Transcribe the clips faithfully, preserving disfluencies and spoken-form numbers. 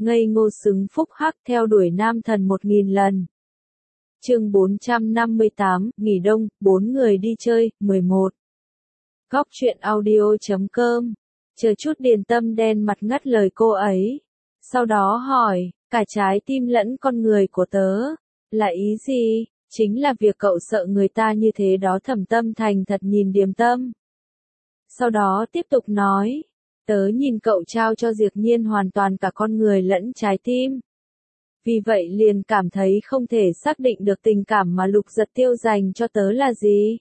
ngây ngô xứng phúc hắc theo đuổi nam thần một nghìn lần. Chương bốn trăm năm mươi tám, nghỉ đông, bốn người đi chơi, mười một. Góc truyện audio chấm com. Chờ chút Điền Tâm đen mặt ngắt lời cô ấy. Sau đó hỏi, cả trái tim lẫn con người của tớ, là ý gì? Chính là việc cậu sợ người ta như thế đó. Thẩm Tâm thành thật nhìn Điềm Tâm. Sau đó tiếp tục nói, tớ nhìn cậu trao cho Diệp Nhiên hoàn toàn cả con người lẫn trái tim. Vì vậy liền cảm thấy không thể xác định được tình cảm mà Lục Giật Tiêu dành cho tớ là gì.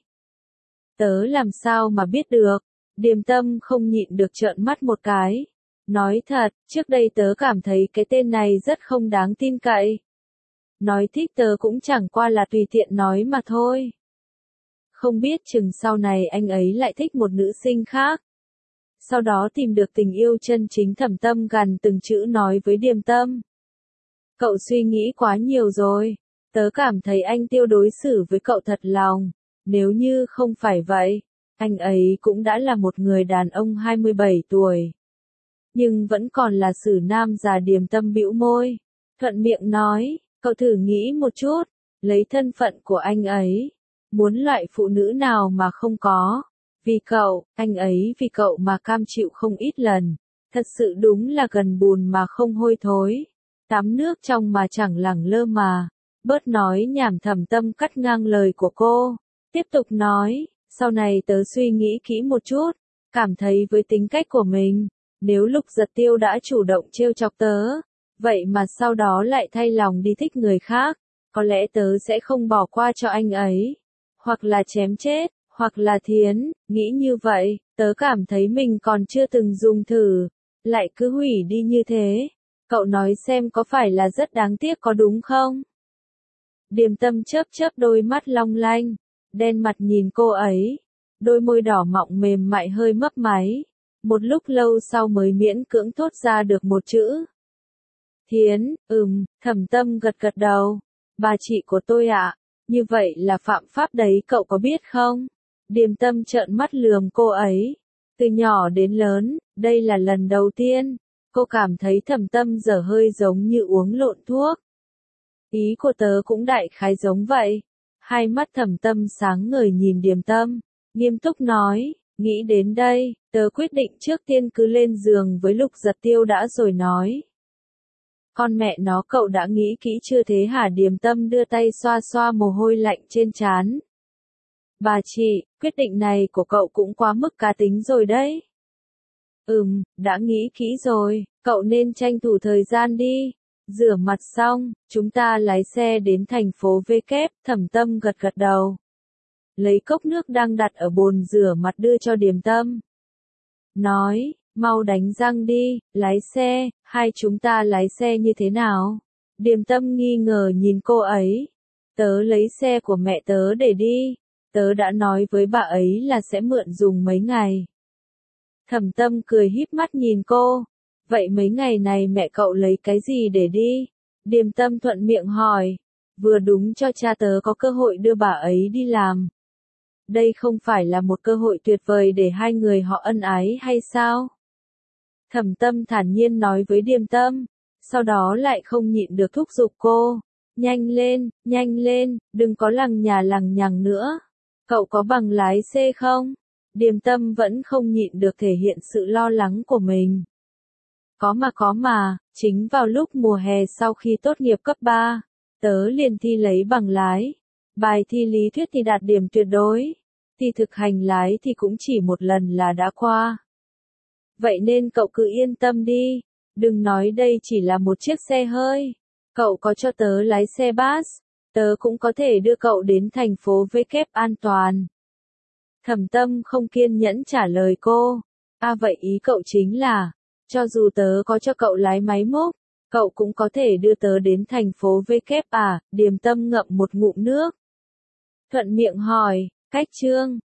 Tớ làm sao mà biết được? Điềm Tâm không nhịn được trợn mắt một cái. Nói thật, trước đây tớ cảm thấy cái tên này rất không đáng tin cậy. Nói thích tớ cũng chẳng qua là tùy tiện nói mà thôi. Không biết chừng sau này anh ấy lại thích một nữ sinh khác. Sau đó tìm được tình yêu chân chính. Thẩm Tâm gằn từng chữ nói với Điềm Tâm. Cậu suy nghĩ quá nhiều rồi. Tớ cảm thấy anh Tiêu đối xử với cậu thật lòng. Nếu như không phải vậy, anh ấy cũng đã là một người đàn ông hai mươi bảy tuổi. Nhưng vẫn còn là xử nam già. Điềm Tâm bĩu môi, thuận miệng nói, cậu thử nghĩ một chút, lấy thân phận của anh ấy, muốn loại phụ nữ nào mà không có. Vì cậu, anh ấy vì cậu mà cam chịu không ít lần. Thật sự đúng là gần bùn mà không hôi thối. Tắm nước trong mà chẳng lẳng lơ mà. Bớt nói nhảm. Thẩm Tâm cắt ngang lời của cô. Tiếp tục nói, sau này tớ suy nghĩ kỹ một chút. Cảm thấy với tính cách của mình, nếu Lục Giật Tiêu đã chủ động trêu chọc tớ, vậy mà sau đó lại thay lòng đi thích người khác, có lẽ tớ sẽ không bỏ qua cho anh ấy. Hoặc là chém chết, hoặc là thiến. Nghĩ như vậy, tớ cảm thấy mình còn chưa từng dùng thử, lại cứ hủy đi như thế. Cậu nói xem có phải là rất đáng tiếc có đúng không? Điềm Tâm chớp chớp đôi mắt long lanh, đen mặt nhìn cô ấy. Đôi môi đỏ mọng mềm mại hơi mấp máy. Một lúc lâu sau mới miễn cưỡng thốt ra được một chữ. Thiến, ừm. Thẩm Tâm gật gật đầu. Bà chị của tôi ạ, như vậy là phạm pháp đấy, cậu có biết không? Điềm Tâm trợn mắt lườm cô ấy. Từ nhỏ đến lớn, đây là lần đầu tiên cô cảm thấy Thẩm Tâm dở hơi giống như uống lộn thuốc. Ý của tớ cũng đại khái giống vậy. Hai mắt Thẩm Tâm sáng ngời nhìn Điềm Tâm, nghiêm túc nói, nghĩ đến đây, tớ quyết định trước tiên cứ lên giường với Lục Giật Tiêu đã rồi nói. Con mẹ nó, cậu đã nghĩ kỹ chưa thế hả? Điềm Tâm đưa tay xoa xoa mồ hôi lạnh trên trán. Bà chị, quyết định này của cậu cũng quá mức cá tính rồi đấy. Ừm, đã nghĩ kỹ rồi, cậu nên tranh thủ thời gian đi. Rửa mặt xong, chúng ta lái xe đến thành phố V kép. Thẩm Tâm gật gật đầu. Lấy cốc nước đang đặt ở bồn rửa mặt đưa cho Điềm Tâm. Nói, mau đánh răng đi, lái xe, hai chúng ta lái xe như thế nào? Điềm Tâm nghi ngờ nhìn cô ấy. Tớ lấy xe của mẹ tớ để đi. Tớ đã nói với bà ấy là sẽ mượn dùng mấy ngày. Thẩm Tâm cười híp mắt nhìn cô. Vậy mấy ngày này mẹ cậu lấy cái gì để đi? Điềm Tâm thuận miệng hỏi. Vừa đúng cho cha tớ có cơ hội đưa bà ấy đi làm. Đây không phải là một cơ hội tuyệt vời để hai người họ ân ái hay sao? Thẩm Tâm thản nhiên nói với Điềm Tâm. Sau đó lại không nhịn được thúc giục cô. Nhanh lên, nhanh lên, đừng có lằng nhà lằng nhằng nữa. Cậu có bằng lái xe không? Điềm Tâm vẫn không nhịn được thể hiện sự lo lắng của mình. Có mà có mà, chính vào lúc mùa hè sau khi tốt nghiệp cấp ba, tớ liền thi lấy bằng lái. Bài thi lý thuyết thì đạt điểm tuyệt đối, thì thực hành lái thì cũng chỉ một lần là đã qua. Vậy nên cậu cứ yên tâm đi, đừng nói đây chỉ là một chiếc xe hơi. Cậu có cho tớ lái xe bus, tớ cũng có thể đưa cậu đến thành phố V kép an toàn. Thẩm Tâm không kiên nhẫn trả lời cô. À vậy ý cậu chính là, cho dù tớ có cho cậu lái máy múc, cậu cũng có thể đưa tớ đến thành phố V kép à? Điềm Tâm ngậm một ngụm nước. Thuận miệng hỏi, cách chương.